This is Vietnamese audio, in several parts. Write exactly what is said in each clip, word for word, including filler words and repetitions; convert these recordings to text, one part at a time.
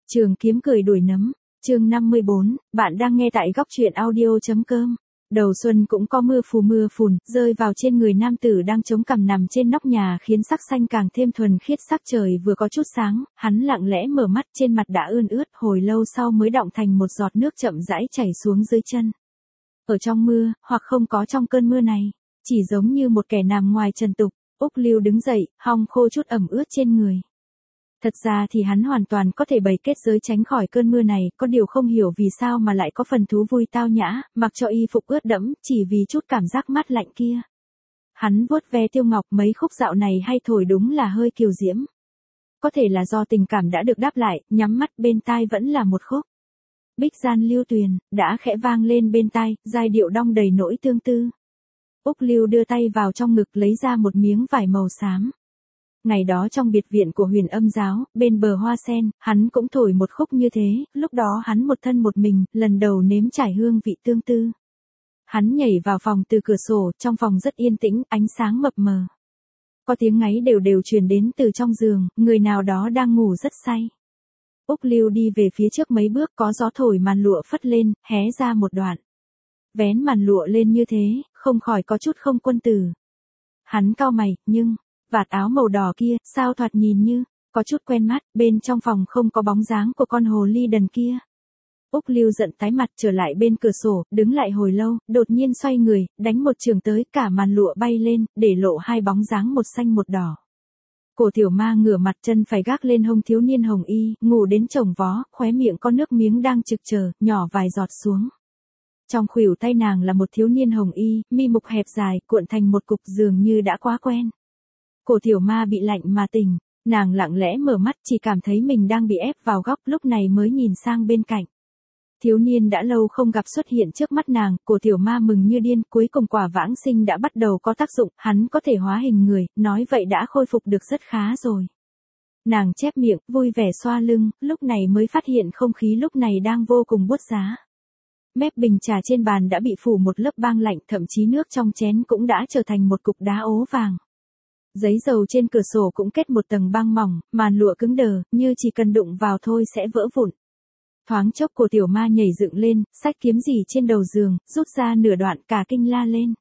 Trường kiếm cười đuổi nấm, chương năm mươi bốn, bạn đang nghe tại góc truyện audio.com. Đầu xuân cũng có mưa phù mưa phùn, rơi vào trên người nam tử đang chống cằm nằm trên nóc nhà khiến sắc xanh càng thêm thuần khiết. Sắc trời vừa có chút sáng, hắn lặng lẽ mở mắt, trên mặt đã ươn ướt, hồi lâu sau mới đọng thành một giọt nước chậm rãi chảy xuống dưới chân. Ở trong mưa, hoặc không có trong cơn mưa này, chỉ giống như một kẻ nằm ngoài trần tục, Úc Lưu đứng dậy, hong khô chút ẩm ướt trên người. Thật ra thì hắn hoàn toàn có thể bày kết giới tránh khỏi cơn mưa này, có điều không hiểu vì sao mà lại có phần thú vui tao nhã, mặc cho y phục ướt đẫm, chỉ vì chút cảm giác mát lạnh kia. Hắn vuốt ve Tiêu Ngọc, mấy khúc dạo này hay thổi đúng là hơi kiều diễm. Có thể là do tình cảm đã được đáp lại, nhắm mắt bên tai vẫn là một khúc. Bích gian lưu tuyền, đã khẽ vang lên bên tai, giai điệu đong đầy nỗi tương tư. Úc Lưu đưa tay vào trong ngực lấy ra một miếng vải màu xám. Ngày đó trong biệt viện của Huyền Âm giáo, bên bờ hoa sen, hắn cũng thổi một khúc như thế, lúc đó hắn một thân một mình, lần đầu nếm trải hương vị tương tư. Hắn nhảy vào phòng từ cửa sổ, trong phòng rất yên tĩnh, ánh sáng mập mờ. Có tiếng ngáy đều đều truyền đến từ trong giường, người nào đó đang ngủ rất say. Úc Lưu đi về phía trước mấy bước, có gió thổi màn lụa phất lên, hé ra một đoạn. Vén màn lụa lên như thế, không khỏi có chút không quân tử. Hắn cau mày, nhưng vạt áo màu đỏ kia, sao thoạt nhìn như có chút quen mắt, bên trong phòng không có bóng dáng của con hồ ly đần kia. Úc Lưu giận tái mặt, trở lại bên cửa sổ, đứng lại hồi lâu, đột nhiên xoay người, đánh một trường tới, cả màn lụa bay lên, để lộ hai bóng dáng một xanh một đỏ. Cổ Tiểu Ma ngửa mặt, chân phải gác lên hông thiếu niên hồng y, ngủ đến chồng vó, khóe miệng có nước miếng đang trực chờ, nhỏ vài giọt xuống. Trong khuỷu tay nàng là một thiếu niên hồng y, mi mục hẹp dài, cuộn thành một cục, dường như đã quá quen. Cổ Tiểu Ma bị lạnh mà tỉnh, nàng lặng lẽ mở mắt, chỉ cảm thấy mình đang bị ép vào góc, lúc này mới nhìn sang bên cạnh. Thiếu niên đã lâu không gặp xuất hiện trước mắt nàng, Cổ Tiểu Ma mừng như điên, cuối cùng quả vãng sinh đã bắt đầu có tác dụng, hắn có thể hóa hình người, nói vậy đã khôi phục được rất khá rồi. Nàng chép miệng, vui vẻ xoa lưng, lúc này mới phát hiện không khí lúc này đang vô cùng buốt giá. Mép bình trà trên bàn đã bị phủ một lớp băng lạnh, thậm chí nước trong chén cũng đã trở thành một cục đá ố vàng. Giấy dầu trên cửa sổ cũng kết một tầng băng mỏng, màn lụa cứng đờ, như chỉ cần đụng vào thôi sẽ vỡ vụn. Thoáng chốc Cổ Tiểu Ma nhảy dựng lên, xách kiếm gì trên đầu giường, rút ra nửa đoạn, cả kinh la lên.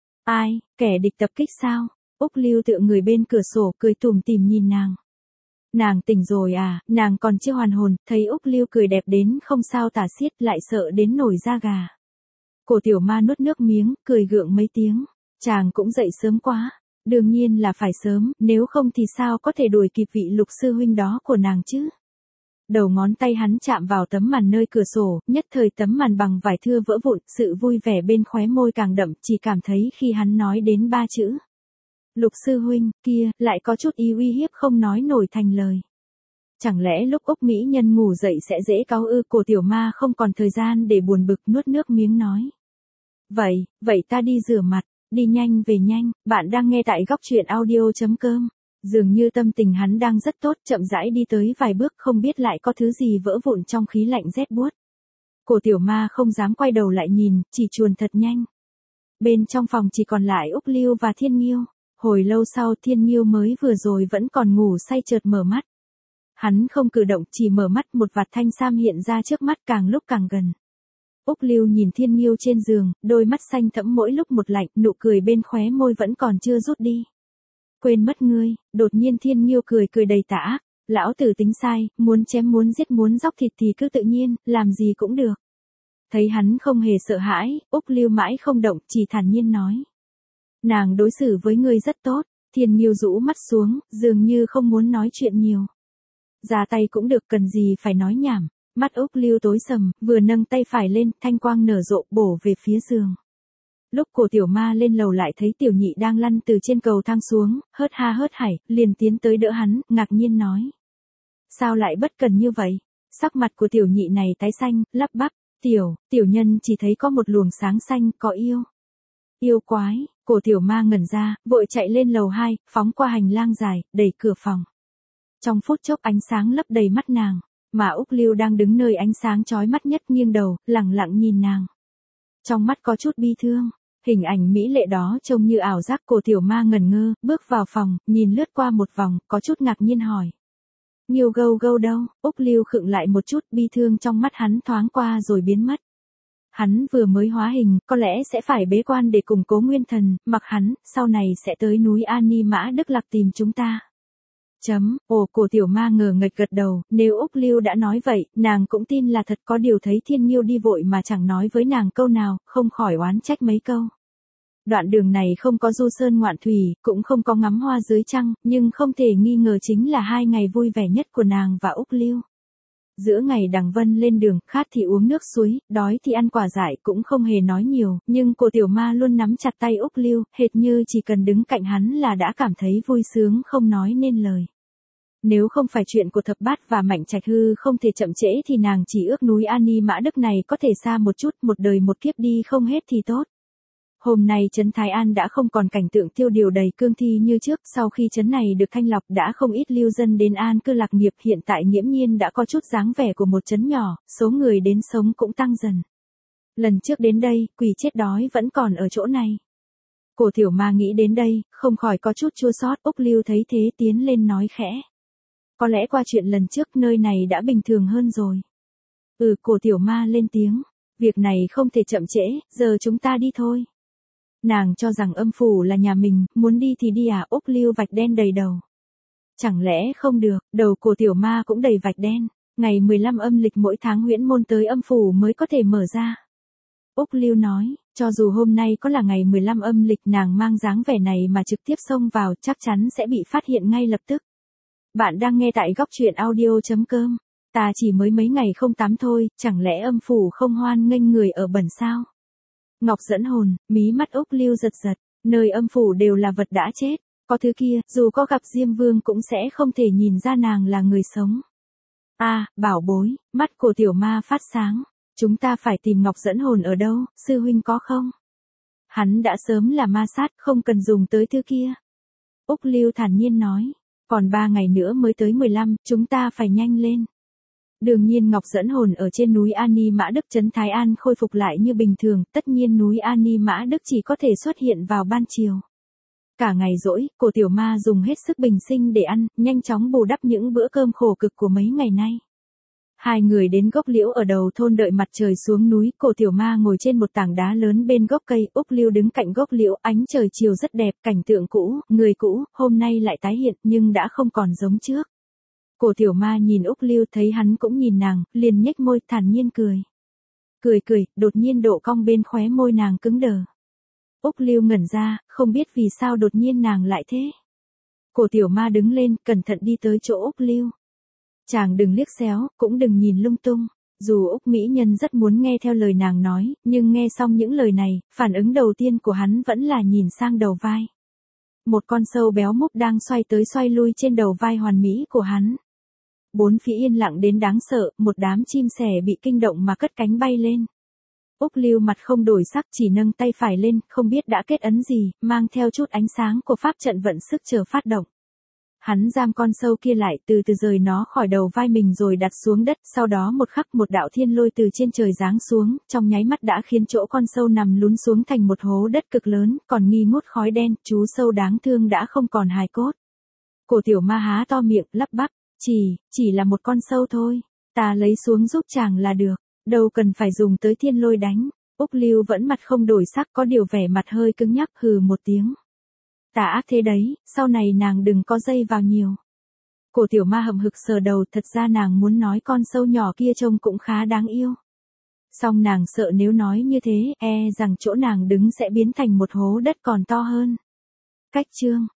Ai, kẻ địch tập kích sao? Úc Lưu tựa người bên cửa sổ, cười tủm tỉm nhìn nàng. Nàng tỉnh rồi à? Nàng còn chưa hoàn hồn, thấy Úc Lưu cười đẹp đến không sao tả xiết, lại sợ đến nổi da gà. Cổ Tiểu Ma nuốt nước miếng, cười gượng mấy tiếng. Chàng cũng dậy sớm quá. Đương nhiên là phải sớm, nếu không thì sao có thể đuổi kịp vị Lục sư huynh đó của nàng chứ? Đầu ngón tay hắn chạm vào tấm màn nơi cửa sổ, nhất thời tấm màn bằng vải thưa vỡ vụn, sự vui vẻ bên khóe môi càng đậm, chỉ cảm thấy khi hắn nói đến ba chữ Lục sư huynh kia, lại có chút ý uy hiếp không nói nổi thành lời. Chẳng lẽ lúc Úc mỹ nhân ngủ dậy sẽ dễ cáu ư? Cổ Tiểu Ma không còn thời gian để buồn bực, nuốt nước miếng nói. Vậy, vậy ta đi rửa mặt. Đi nhanh về nhanh, bạn đang nghe tại góc truyện audio.com. Dường như tâm tình hắn đang rất tốt, chậm rãi đi tới vài bước, không biết lại có thứ gì vỡ vụn trong khí lạnh rét buốt. Cổ Tiểu Ma không dám quay đầu lại nhìn, chỉ chuồn thật nhanh. Bên trong phòng chỉ còn lại Úc Lưu và Thiên Nghiêu. Hồi lâu sau, Thiên Nghiêu mới vừa rồi vẫn còn ngủ say chợt mở mắt. Hắn không cử động, chỉ mở mắt, một vạt thanh sam hiện ra trước mắt, càng lúc càng gần. Úc Lưu nhìn Thiên Nghiêu trên giường, đôi mắt xanh thẫm mỗi lúc một lạnh, nụ cười bên khóe môi vẫn còn chưa rút đi. Quên mất ngươi, đột nhiên Thiên Nghiêu cười cười đầy tà ác, lão tử tính sai, muốn chém muốn giết muốn dóc thịt thì cứ tự nhiên, làm gì cũng được. Thấy hắn không hề sợ hãi, Úc Lưu mãi không động, chỉ thản nhiên nói. Nàng đối xử với ngươi rất tốt. Thiên Nghiêu rũ mắt xuống, dường như không muốn nói chuyện nhiều. Ra tay cũng được, cần gì phải nói nhảm. Mắt Úc Lưu tối sầm, vừa nâng tay phải lên, thanh quang nở rộ, bổ về phía giường. Lúc Cổ Tiểu Ma lên lầu lại thấy Tiểu Nhị đang lăn từ trên cầu thang xuống, hớt ha hớt hải, liền tiến tới đỡ hắn, ngạc nhiên nói. Sao lại bất cần như vậy? Sắc mặt của Tiểu Nhị này tái xanh, lắp bắp, tiểu, tiểu nhân chỉ thấy có một luồng sáng xanh, có yêu. Yêu quái, Cổ Tiểu Ma ngẩn ra, vội chạy lên lầu hai, phóng qua hành lang dài, đẩy cửa phòng. Trong phút chốc ánh sáng lấp đầy mắt nàng. Mà Úc Lưu đang đứng nơi ánh sáng chói mắt nhất, nghiêng đầu, lẳng lặng nhìn nàng. Trong mắt có chút bi thương, hình ảnh mỹ lệ đó trông như ảo giác. Cổ Tiểu Ma ngẩn ngơ, bước vào phòng, nhìn lướt qua một vòng, có chút ngạc nhiên hỏi. Nghiêu gâu gâu đâu, Úc Lưu khựng lại một chút, bi thương trong mắt hắn thoáng qua rồi biến mất. Hắn vừa mới hóa hình, có lẽ sẽ phải bế quan để củng cố nguyên thần, mặc hắn, sau này sẽ tới núi Ani Mã Đức Lạc tìm chúng ta. Chấm, ồ, cổ tiểu ma ngờ nghệch gật đầu, nếu Úc Lưu đã nói vậy, nàng cũng tin là thật. Có điều thấy Thiên Nghiêu đi vội mà chẳng nói với nàng câu nào, không khỏi oán trách mấy câu. Đoạn đường này không có du sơn ngoạn thủy, cũng không có ngắm hoa dưới trăng, nhưng không thể nghi ngờ chính là hai ngày vui vẻ nhất của nàng và Úc Lưu. Giữa ngày Đằng Vân lên đường, khát thì uống nước suối, đói thì ăn quả dại, cũng không hề nói nhiều, nhưng cổ tiểu ma luôn nắm chặt tay Úc Lưu, hệt như chỉ cần đứng cạnh hắn là đã cảm thấy vui sướng không nói nên lời. Nếu không phải chuyện của Thập Bát và Mạnh Trạch Hư không thể chậm trễ thì nàng chỉ ước núi Ani Mã Đức này có thể xa một chút, một đời một kiếp đi không hết thì tốt. Hôm nay trấn Thái An đã không còn cảnh tượng tiêu điều đầy cương thi như trước, sau khi trấn này được thanh lọc đã không ít lưu dân đến an cư lạc nghiệp, hiện tại nghiễm nhiên đã có chút dáng vẻ của một trấn nhỏ, số người đến sống cũng tăng dần. Lần trước đến đây, quỷ chết đói vẫn còn ở chỗ này. Cổ tiểu ma nghĩ đến đây, không khỏi có chút chua xót. Úc Lưu thấy thế tiến lên nói khẽ. Có lẽ qua chuyện lần trước nơi này đã bình thường hơn rồi. Ừ, cổ tiểu ma lên tiếng. Việc này không thể chậm trễ, giờ chúng ta đi thôi. Nàng cho rằng âm phủ là nhà mình, muốn đi thì đi à? Úc Lưu vạch đen đầy đầu. Chẳng lẽ không được, đầu cổ tiểu ma cũng đầy vạch đen. Ngày mười lăm âm lịch mỗi tháng huyễn môn tới âm phủ mới có thể mở ra. Úc Lưu nói, cho dù hôm nay có là ngày mười lăm âm lịch, nàng mang dáng vẻ này mà trực tiếp xông vào chắc chắn sẽ bị phát hiện ngay lập tức. Bạn đang nghe tại góc truyện audio.com. Ta chỉ mới mấy ngày không tắm thôi, chẳng lẽ âm phủ không hoan nghênh người ở bẩn sao? Ngọc dẫn hồn, mí mắt Úc Lưu giật giật, nơi âm phủ đều là vật đã chết, có thứ kia, dù có gặp Diêm Vương cũng sẽ không thể nhìn ra nàng là người sống. A, à, bảo bối, mắt cổ tiểu ma phát sáng, chúng ta phải tìm Ngọc dẫn hồn ở đâu, sư huynh có không? Hắn đã sớm là ma sát, không cần dùng tới thứ kia. Úc Lưu thản nhiên nói, còn ba ngày nữa mới tới mười lăm, chúng ta phải nhanh lên. Đương nhiên Ngọc dẫn hồn ở trên núi Ani Mã Đức trấn Thái An khôi phục lại như bình thường, tất nhiên núi Ani Mã Đức chỉ có thể xuất hiện vào ban chiều. Cả ngày rỗi, cổ tiểu ma dùng hết sức bình sinh để ăn, nhanh chóng bù đắp những bữa cơm khổ cực của mấy ngày nay. Hai người đến gốc liễu ở đầu thôn đợi mặt trời xuống núi, cổ tiểu ma ngồi trên một tảng đá lớn bên gốc cây, Úc Lưu đứng cạnh gốc liễu, ánh trời chiều rất đẹp, cảnh tượng cũ, người cũ, hôm nay lại tái hiện nhưng đã không còn giống trước. Cổ tiểu ma nhìn Úc Lưu thấy hắn cũng nhìn nàng, liền nhếch môi thản nhiên cười. Cười cười, đột nhiên độ cong bên khóe môi nàng cứng đờ. Úc Lưu ngẩn ra, không biết vì sao đột nhiên nàng lại thế. Cổ tiểu ma đứng lên, cẩn thận đi tới chỗ Úc Lưu. Chàng đừng liếc xéo, cũng đừng nhìn lung tung. Dù Úc mỹ nhân rất muốn nghe theo lời nàng nói, nhưng nghe xong những lời này, phản ứng đầu tiên của hắn vẫn là nhìn sang đầu vai. Một con sâu béo múp đang xoay tới xoay lui trên đầu vai hoàn mỹ của hắn. Bốn phía yên lặng đến đáng sợ, một đám chim sẻ bị kinh động mà cất cánh bay lên. Úc Lưu mặt không đổi sắc, chỉ nâng tay phải lên, không biết đã kết ấn gì, mang theo chút ánh sáng của pháp trận vận sức chờ phát động. Hắn giam con sâu kia lại, từ từ rời nó khỏi đầu vai mình rồi đặt xuống đất, sau đó một khắc một đạo thiên lôi từ trên trời giáng xuống, trong nháy mắt đã khiến chỗ con sâu nằm lún xuống thành một hố đất cực lớn, còn nghi ngút khói đen, chú sâu đáng thương đã không còn hài cốt. Cổ tiểu ma há to miệng, lắp bắp, chỉ, chỉ là một con sâu thôi, ta lấy xuống giúp chàng là được, đâu cần phải dùng tới thiên lôi đánh. Úc Lưu vẫn mặt không đổi sắc, có điều vẻ mặt hơi cứng nhắc, hừ một tiếng. Tà ác thế đấy, sau này nàng đừng có dây vào nhiều. Cổ tiểu ma hậm hực sờ đầu, thật ra nàng muốn nói con sâu nhỏ kia trông cũng khá đáng yêu. Song nàng sợ nếu nói như thế, e rằng chỗ nàng đứng sẽ biến thành một hố đất còn to hơn. Cách chương